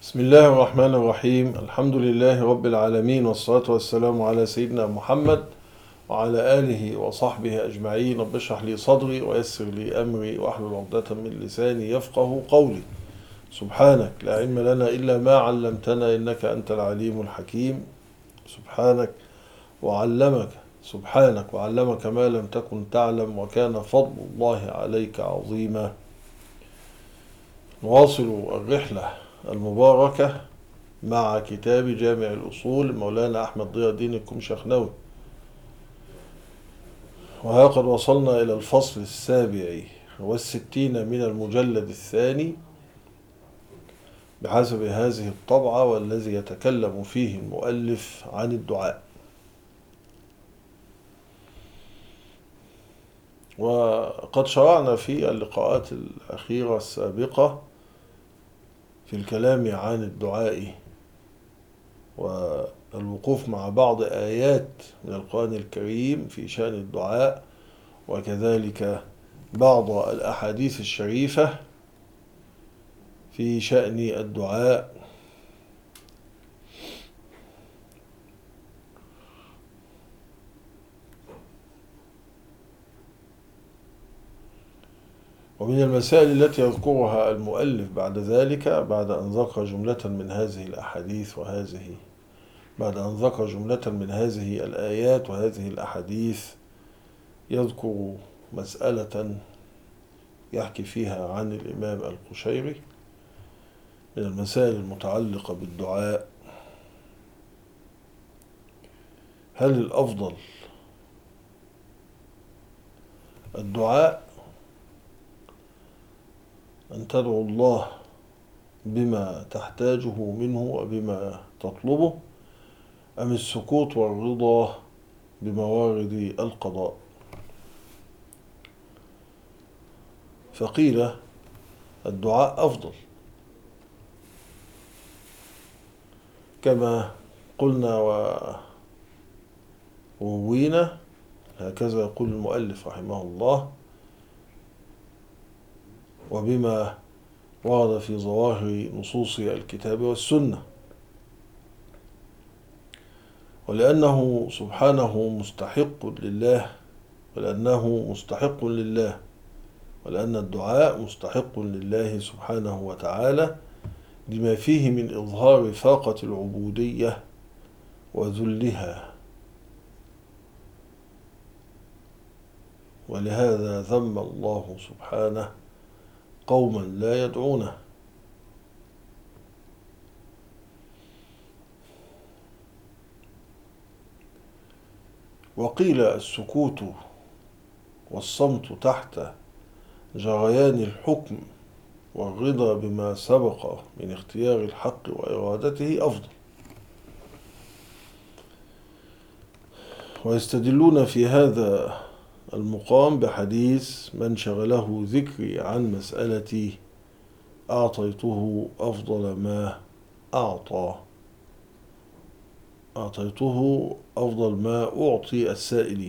بسم الله الرحمن الرحيم. الحمد لله رب العالمين، والصلاة والسلام على سيدنا محمد وعلى آله وصحبه أجمعين. رب اشرح لي صدري ويسر لي أمري واحلل عقدة من لساني يفقه قولي. سبحانك لا علم لنا إلا ما علمتنا إنك أنت العليم الحكيم. سبحانك وعلمك ما لم تكن تعلم، وكان فضل الله عليك عظيما. نواصل الرحلة المباركة مع كتاب جامع الأصول مولانا أحمد ضياء الدين الكمشخنوي، وها قد وصلنا إلى الفصل 67 من المجلد الثاني بحسب هذه الطبعة، والذي يتكلم فيه المؤلف عن الدعاء. وقد شرعنا في اللقاءات الأخيرة السابقة في الكلام عن الدعاء والوقوف مع بعض آيات من القرآن الكريم في شأن الدعاء، وكذلك بعض الأحاديث الشريفة في شأن الدعاء. ومن المسائل التي يذكرها المؤلف بعد ذلك، بعد أن ذكر جملة من هذه الأحاديث بعد أن ذكر جملة من هذه الآيات وهذه الأحاديث، يذكر مسألة يحكي فيها عن الإمام القشيري من المسائل المتعلقة بالدعاء. هل الأفضل الدعاء أن تدعو الله بما تحتاجه منه وبما تطلبه، أم السكوت والرضا بموارد القضاء؟ فقيل الدعاء أفضل، كما قلنا وروينا، هكذا يقول المؤلف رحمه الله، وبما ورد في ظواهر نصوص الكتاب والسنة، ولأنه سبحانه مستحق لله، ولأن الدعاء مستحق لله سبحانه وتعالى، لما فيه من إظهار فاقة العبودية وذلها. ولهذا ذم الله سبحانه قوما لا يدعونه. وقيل السكوت والصمت تحت جريان الحكم والرضا بما سبق من اختيار الحق وإرادته أفضل. ويستدلون في هذا المقام بحديث من شغله ذكري عن مسألتي أعطيته أفضل ما أعطي السائلين.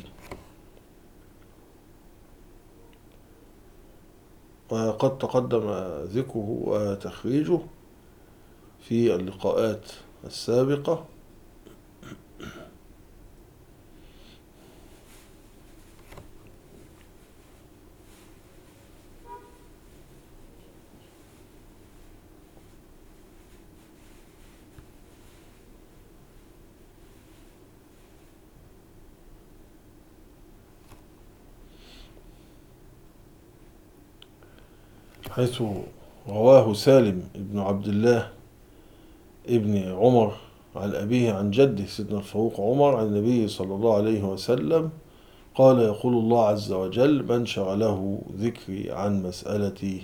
وقد تقدم ذكره وتخريجه في اللقاءات السابقة. حيث رواه سالم بن عبد الله ابن عمر عن أبيه عن جده سيدنا الفاروق عمر عن النبي صلى الله عليه وسلم قال: يقول الله عز وجل: من شغله ذكري عن مسألتي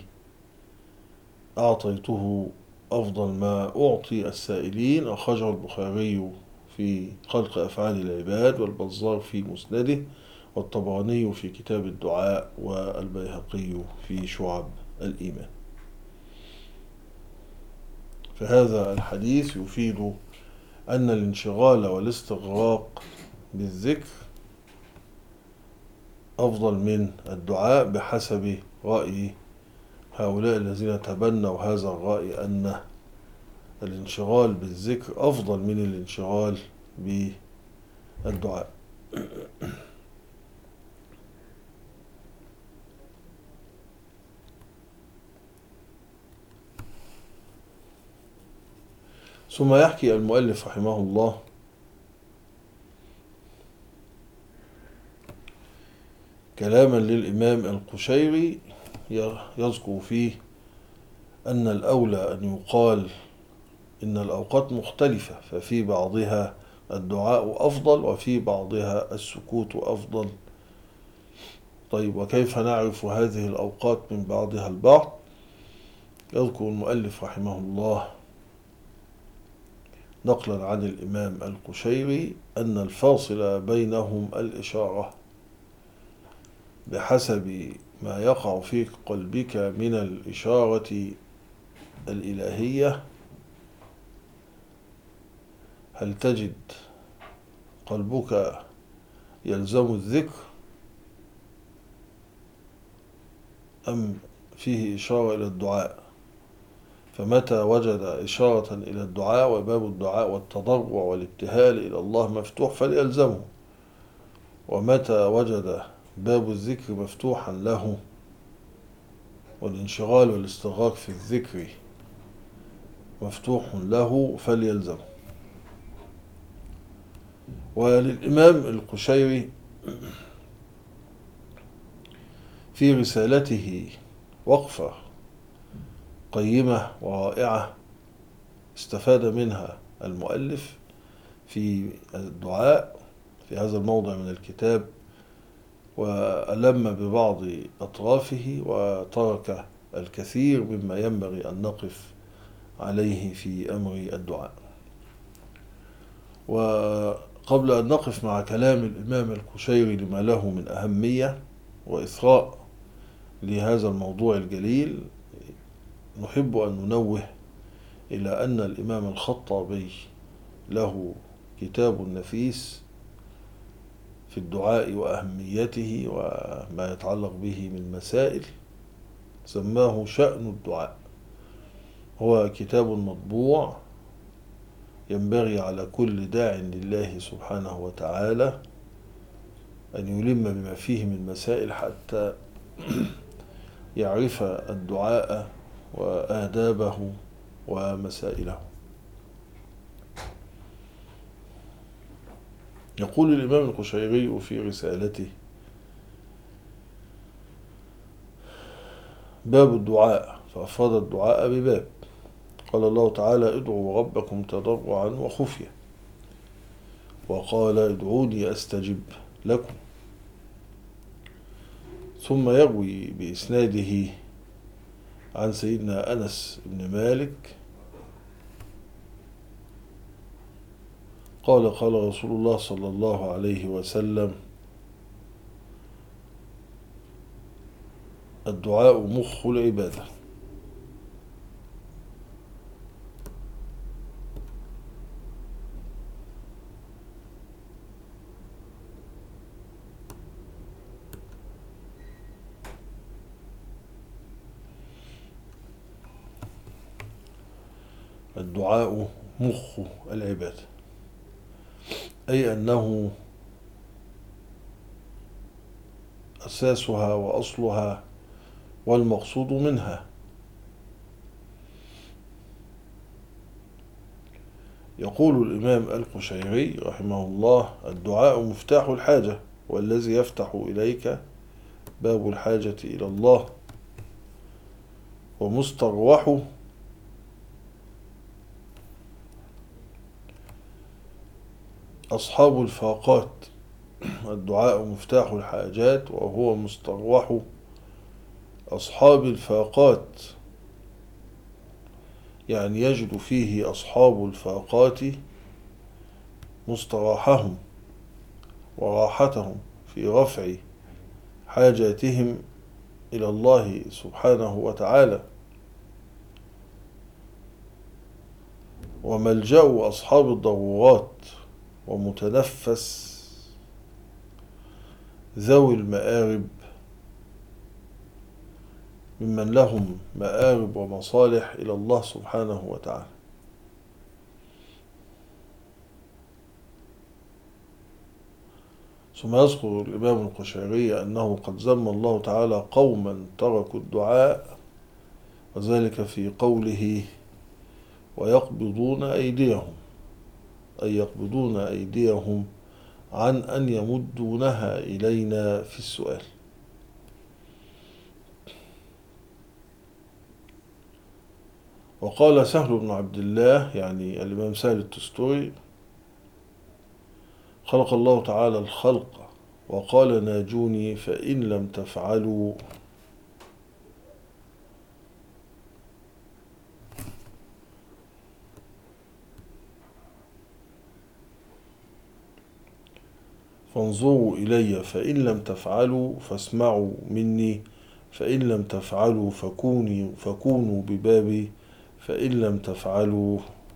أعطيته أفضل ما أعطي السائلين. أخرجه البخاري في خلق أفعال العباد، والبزار في مسنده، والطبراني في كتاب الدعاء، والبيهقي في شعب الإيمان. فهذا الحديث يفيد أن الانشغال والاستغراق بالذكر أفضل من الدعاء، بحسب رأي هؤلاء الذين تبنوا هذا الرأي، أن الانشغال بالذكر أفضل من الانشغال بالدعاء. ثم يحكي المؤلف رحمه الله كلاما للإمام القشيري يذكر فيه أن الأولى أن يقال إن الأوقات مختلفة، ففي بعضها الدعاء أفضل وفي بعضها السكوت أفضل. طيب، وكيف نعرف هذه الأوقات من بعضها البعض؟ يذكر المؤلف رحمه الله نقلا عن الإمام القشيري أن الفاصل بينهم الإشارة، بحسب ما يقع في قلبك من الإشارة الإلهية. هل تجد قلبك يلزم الذكر أم فيه إشارة إلى الدعاء؟ فمتى وجد إشارة إلى الدعاء وباب الدعاء والتضرع والابتهال إلى الله مفتوح فليلزمه، ومتى وجد باب الذكر مفتوحا له والانشغال والاستغراق في الذكر مفتوح له فليلزمه. وللإمام القشيري في رسالته وقفة قيمة ورائعة استفاد منها المؤلف في الدعاء في هذا الموضع من الكتاب، وألم ببعض أطرافه وترك الكثير مما ينبغي أن نقف عليه في أمر الدعاء. وقبل أن نقف مع كلام الإمام القشيري لما له من أهمية وإثراء لهذا الموضوع الجليل، نحب أن ننوه إلى أن الإمام الخطابي له كتاب نفيس في الدعاء وأهميته وما يتعلق به من مسائل، سماه شأن الدعاء. هو كتاب مطبوع ينبغي على كل داع لله سبحانه وتعالى أن يلم بما فيه من مسائل حتى يعرف الدعاء وآدابه ومسائله. يقول الإمام القشيري في رسالته: باب الدعاء، فأفرد الدعاء بباب. قال الله تعالى: ادعوا ربكم تضرعا وخفية، وقال: ادعوني أستجب لكم. ثم يروي بإسناده عن سيدنا أنس بن مالك قال: قال رسول الله صلى الله عليه وسلم: الدعاء مخ العبادة. الدعاء مخ العبادة، أي أنه أساسها وأصلها والمقصود منها. يقول الإمام القشيري رحمه الله: الدعاء مفتاح الحاجة، والذي يفتح إليك باب الحاجة إلى الله، ومستروح أصحاب الفاقات. الدعاء مفتاح الحاجات وهو مستروح أصحاب الفاقات، يعني يجد فيه أصحاب الفاقات مستراحهم وراحتهم في رفع حاجاتهم إلى الله سبحانه وتعالى. وملجأ أصحاب الضرورات ومتنفس ذوي المآرب ممن لهم مآرب ومصالح إلى الله سبحانه وتعالى. ثم يذكر الإمام القشيري أنه قد ذم الله تعالى قوما تركوا الدعاء، وذلك في قوله ويقبضون أيديهم، أي يقبضون أيديهم عن أن يمدونها إلينا في السؤال. وقال سهل بن عبد الله، يعني الإمام سهل التستوري: خلق الله تعالى الخلق وقال ناجوني فإن لم تفعلوا. فانظروا إلي فإن لم تفعلوا، فاسمعوا مني فإن لم تفعلوا، فكونوا ببابي فإن لم تفعلوا.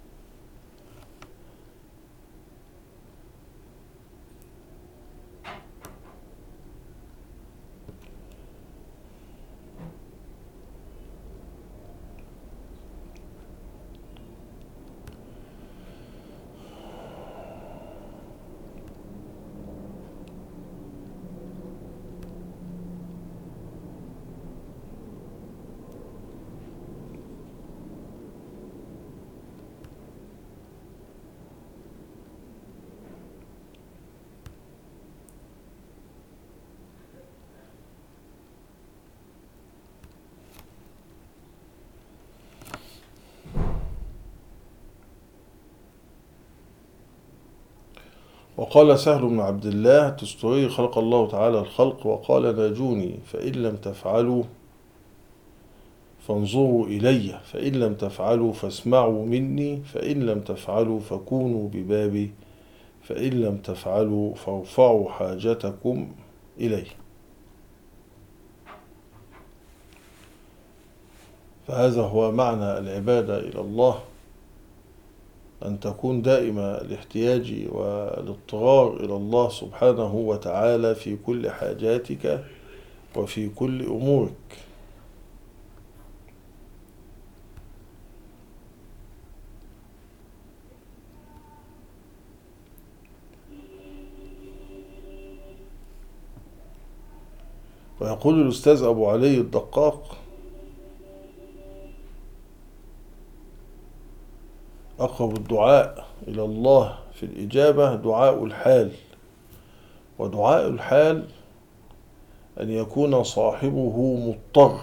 وقال سهل بن عبد الله التستوري: خلق الله تعالى الخلق وقال ناجوني فإن لم تفعلوا، فانظروا إلي فإن لم تفعلوا، فاسمعوا مني فإن لم تفعلوا، فكونوا ببابي فإن لم تفعلوا، فارفعوا حاجتكم إليه. فهذا هو معنى العبادة إلى الله، أن تكون دائمة الاحتياج والاضطرار إلى الله سبحانه وتعالى في كل حاجاتك وفي كل أمورك. ويقول الأستاذ أبو علي الدقاق: أقرب الدعاء إلى الله في الإجابة دعاء الحال، ودعاء الحال أن يكون صاحبه مضطر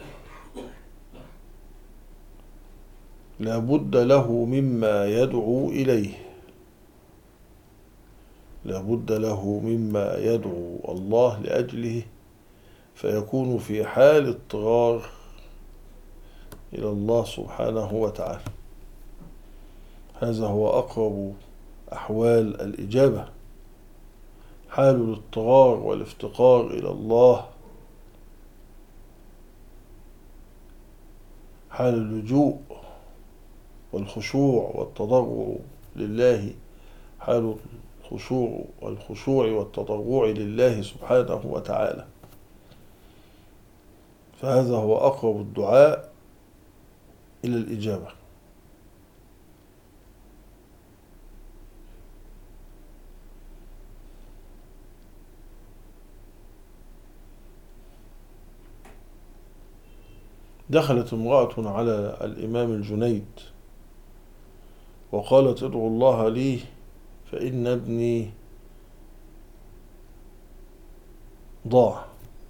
لا بد له مما يدعو إليه، لا بد له مما يدعو الله لأجله، فيكون في حال اضطرار إلى الله سبحانه وتعالى. هذا هو أقرب أحوال الإجابة، حال الاضطرار والافتقار إلى الله، حال اللجوء والخشوع والتضرع لله، حال الخشوع والتضرع لله سبحانه وتعالى. فهذا هو أقرب الدعاء إلى الإجابة. دخلت امرأة على الإمام الجنيد وقالت: ادعوا الله لي فإن ابني ضاع.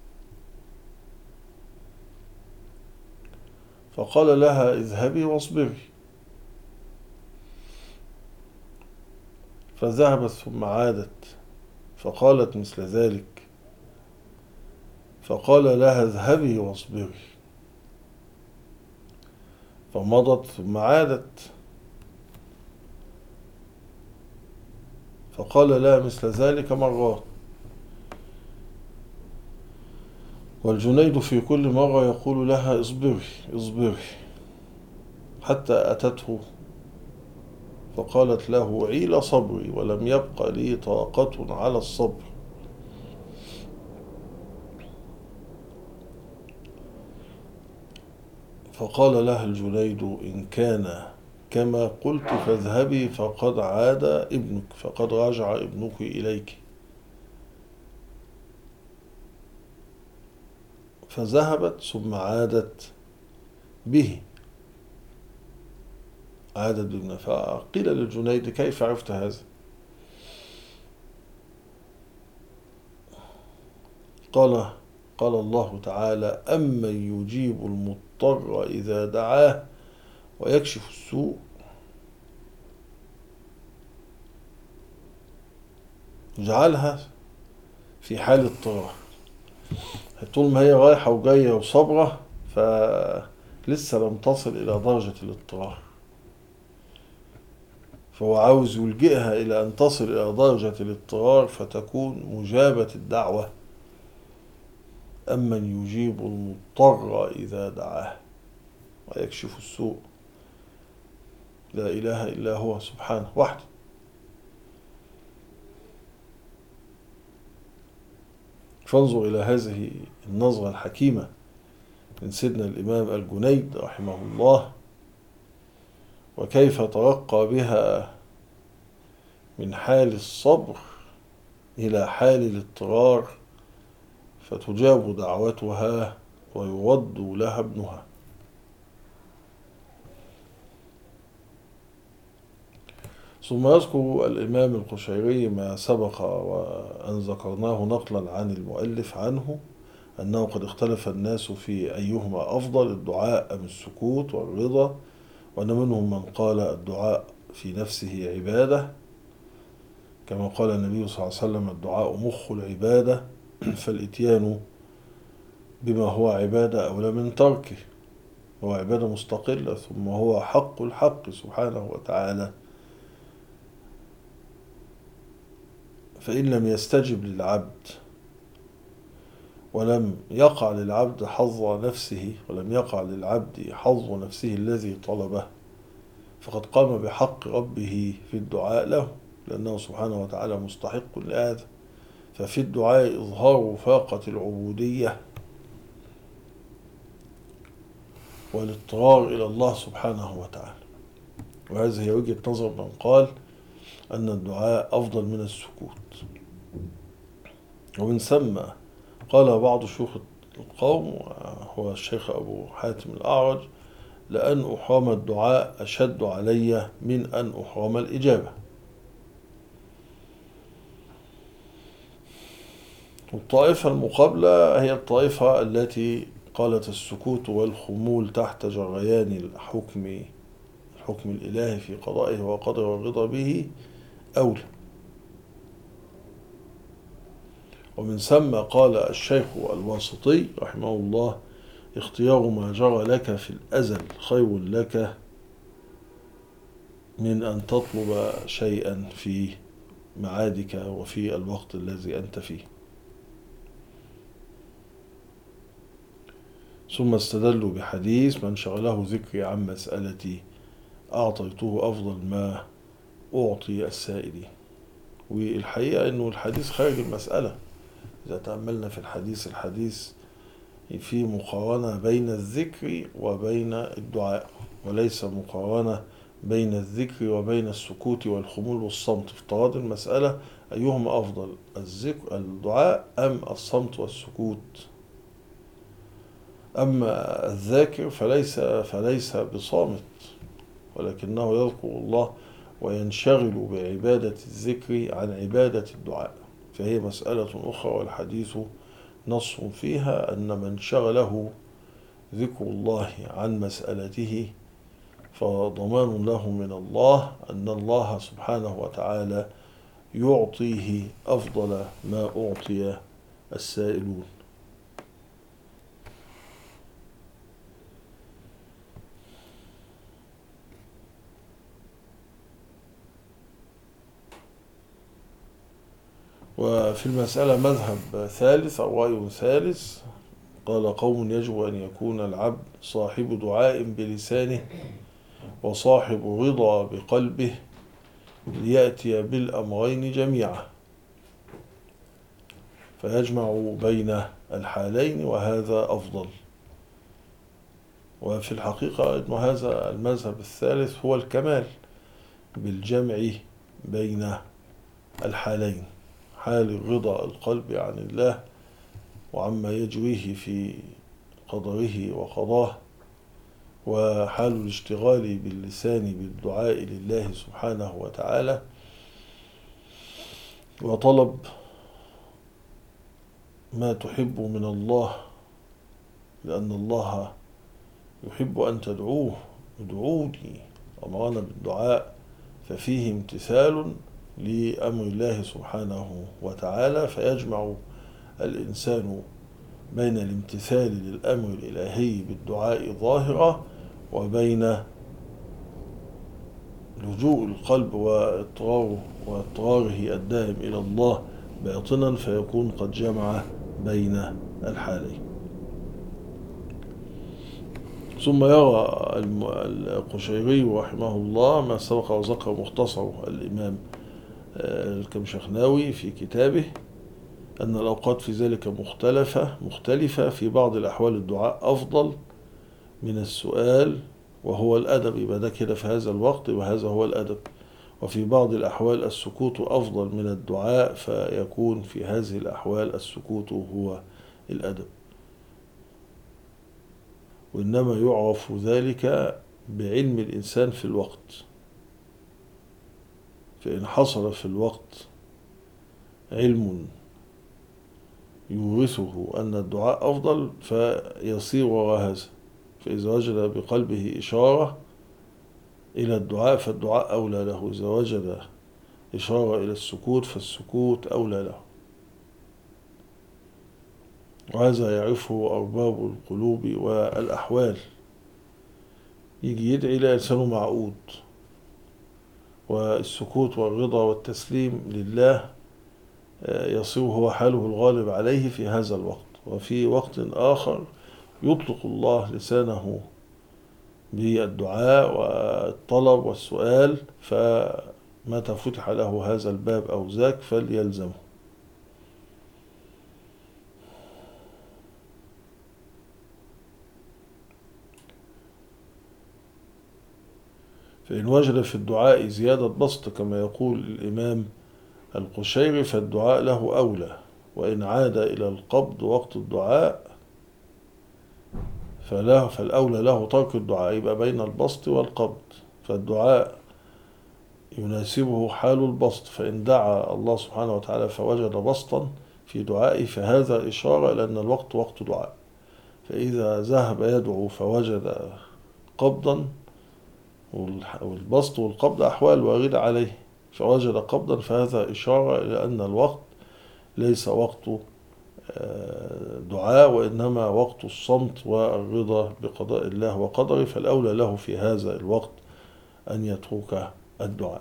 فقال لها: اذهبي واصبري. فذهبت ثم عادت فقالت مثل ذلك، فقال لها: اذهبي واصبري. فمضت ثم عادت فقال لها مثل ذلك مرات. والجنيد في كل مرة يقول لها: اصبري اصبري، حتى أتته فقالت له: عيل صبري ولم يبق لي طاقة على الصبر. فقال لها الجنيد: إن كان كما قلت فاذهبي، فقد عاد ابنك، فقد رجع ابنك إليك. فذهبت ثم عادت به، عادت بابنه. فقيل للجنيد: كيف عرفت هذا؟ قال الله تعالى: أمن يجيب المضطر إذا دعاه ويكشف السوء. جعلها في حال اضطرار، طول ما هي رايحة وجاية وصبرة فلسه لم تصل إلى درجة الاضطرار، فهو عاوز يلجئها إلى أن تصل إلى درجة الاضطرار فتكون مجابة الدعوة. أمن يجيب المضطر إذا دعاه ويكشف السوء. لا إله إلا هو سبحانه وحده. فانظر إلى هذه النظرة الحكيمة من سيدنا الإمام الجنيد رحمه الله، وكيف ترقى بها من حال الصبر إلى حال الاضطرار، فتجاب دعوتها ويرد لها ابنها. ثم يذكر الإمام القشيري ما سبق وأن ذكرناه نقلا عن المؤلف عنه، أنه قد اختلف الناس في أيهما أفضل، الدعاء أم السكوت والرضا، وأن منهم من قال الدعاء في نفسه عبادة، كما قال النبي صلى الله عليه وسلم: الدعاء مخ العبادة، فالإتيان بما هو عبادة أولى من تركه، هو عبادة مستقلة، ثم هو حق الحق سبحانه وتعالى. فإن لم يستجب للعبد ولم يقع للعبد حظ نفسه، ولم يقع للعبد حظ نفسه الذي طلبه، فقد قام بحق ربه في الدعاء له، لأنه سبحانه وتعالى مستحق لهذا. ففي الدعاء إظهار وفاقة العبودية والاضطرار إلى الله سبحانه وتعالى. وهذه هي وجهة نظر من قال أن الدعاء أفضل من السكوت. ومن ثم قال بعض شيوخ القوم، هو الشيخ أبو حاتم الأعرج: لأن أحرم الدعاء أشد علي من أن أحرم الإجابة. والطائفة المقابلة هي الطائفة التي قالت السكوت والخمول تحت جريان الحكم الإلهي في قضائه وقدره والرضا به أولى. ومن ثم قال الشيخ الواسطي رحمه الله: اختيار ما جرى لك في الأزل خير لك من أن تطلب شيئا في معادك وفي الوقت الذي أنت فيه. ثم استدلوا بحديث: من شغله ذكري عن مسألتي أعطيته أفضل ما أعطي السائلين. والحقيقة أنه الحديث خارج المسألة. إذا تأملنا في الحديث في مقارنة بين الذكر وبين الدعاء، وليس مقارنة بين الذكر وبين السكوت والخمول والصمت. افتراض المسألة أيهما أفضل، الدعاء أم الصمت والسكوت. أما الذاكر فليس بصامت، ولكنه يذكر الله وينشغل بعبادة الذكر عن عبادة الدعاء، فهي مسألة أخرى. والحديث نص فيها أن من شغله ذكر الله عن مسألته فضمان له من الله أن الله سبحانه وتعالى يعطيه أفضل ما أعطي السائلون. وفي المسألة مذهب ثالث أو رأي ثالث، قال قوم: يجب أن يكون العبد صاحب دعاء بلسانه وصاحب رضا بقلبه ليأتي بالأمرين جميعا، فيجمع بين الحالين، وهذا أفضل. وفي الحقيقة أن هذا المذهب الثالث هو الكمال بالجمع بين الحالين، حال رضا القلب عن الله وعما يجريه في قدره وقضاه، وحال الاشتغال باللسان بالدعاء لله سبحانه وتعالى، وطلب ما تحب من الله، لأن الله يحب أن تدعوه. ادعوني، أمرنا بالدعاء، ففيه امتثال لأمر الله سبحانه وتعالى، فيجمع الإنسان بين الامتثال للأمر الإلهي بالدعاء ظاهرة، وبين لجوء القلب واضطراره الدائم إلى الله باطنا، فيكون قد جمع بين الحالين. ثم يرى القشيري رحمه الله ما سبق وذكر مختصر الإمام الكمشخناوي في كتابه، أن الأوقات في ذلك مختلفة. في بعض الأحوال الدعاء أفضل من السؤال وهو الأدب، يبقى ده كده في هذا الوقت وهذا هو الأدب. وفي بعض الأحوال السكوت أفضل من الدعاء، فيكون في هذه الأحوال السكوت هو الأدب. وإنما يعرف ذلك بعلم الإنسان في الوقت، فإن حصل في الوقت علم يورثه أن الدعاء أفضل فيصير وراء هذا. فإذا وجد بقلبه إشارة إلى الدعاء فالدعاء أولى له، إذا وجد إشارة إلى السكوت فالسكوت أولى له. وهذا يعرفه أرباب القلوب والأحوال. يجي يدعي لا لسانه معقود، والسكوت والرضا والتسليم لله يصير هو حاله الغالب عليه في هذا الوقت. وفي وقت آخر يطلق الله لسانه بالدعاء والطلب والسؤال، فمتى فتح له هذا الباب أو ذاك فليلزمه. فإن وجد في الدعاء زيادة بسط كما يقول الإمام القشيري فالدعاء له أولى، وإن عاد إلى القبض وقت الدعاء فالأولى له ترك الدعاء، يبقى بين البسط والقبض. فالدعاء يناسبه حال البسط، فإن دعا الله سبحانه وتعالى فوجد بسطا في دعائه فهذا إشارة إلى أن الوقت وقت دعاء. فإذا ذهب يدعو فوجد قبضا، والبسط والقبض أحوال واردة عليه، فوجد قبضا فهذا إشارة إلى أن الوقت ليس وقت دعاء، وإنما وقت الصمت والرضا بقضاء الله وقدره، فالأولى له في هذا الوقت أن يترك الدعاء.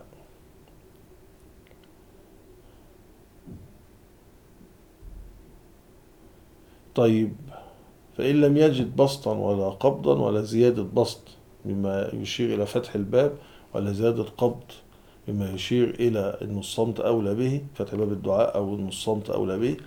طيب، فإن لم يجد بسطا ولا قبضا ولا زيادة بسط مما يشير إلى فتح الباب، ولا زيادة قبض مما يشير إلى أن الصمت أولى به، فتح باب الدعاء أو أن الصمت أولى به،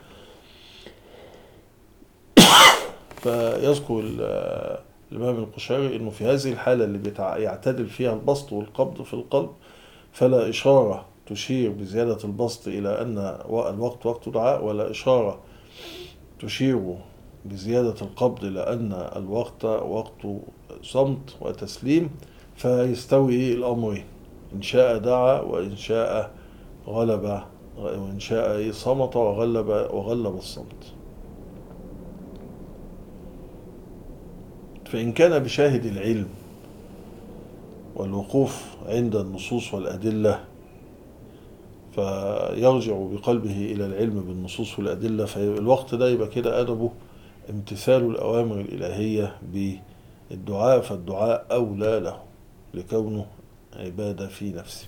فيذكر الإمام القشيري أنه في هذه الحالة اللي يعتدل فيها البسط والقبض في القلب فلا إشارة تشير بزيادة البسط إلى أن الوقت وقت دعاء، ولا إشارة تشير بزيادة القبض لأن الوقت وقت صمت وتسليم، فيستوي الأمرين، إن شاء دعا وإن شاء غلب، وإن شاء صمت وغلب الصمت. فإن كان بشاهد العلم والوقوف عند النصوص والأدلة فيرجع بقلبه إلى العلم بالنصوص والأدلة، فالوقت ده يبقى كده أدبه امتثال الأوامر الإلهية بالدعاء، فالدعاء أولى له لكونه عبادة في نفسه.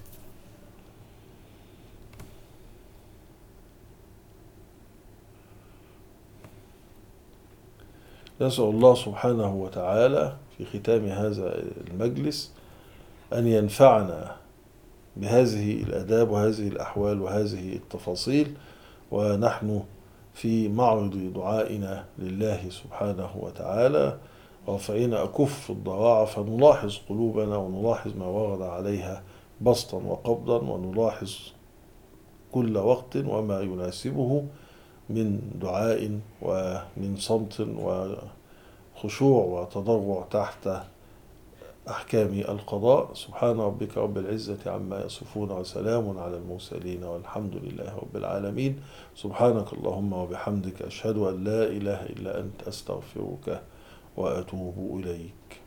نسأل الله سبحانه وتعالى في ختام هذا المجلس أن ينفعنا بهذه الآداب وهذه الأحوال وهذه التفاصيل، ونحن في معرض دعائنا لله سبحانه وتعالى رافعين أكف الضراعة، فنلاحظ قلوبنا ونلاحظ ما ورد عليها بسطا وقبضا، ونلاحظ كل وقت وما يناسبه من دعاء ومن صمت خشوع وتضرع تحت أحكام القضاء. سبحان ربك رب العزة عما يصفون، وسلام على المرسلين، والحمد لله رب العالمين. سبحانك اللهم وبحمدك، أشهد أن لا إله إلا أنت، أستغفرك وأتوب إليك.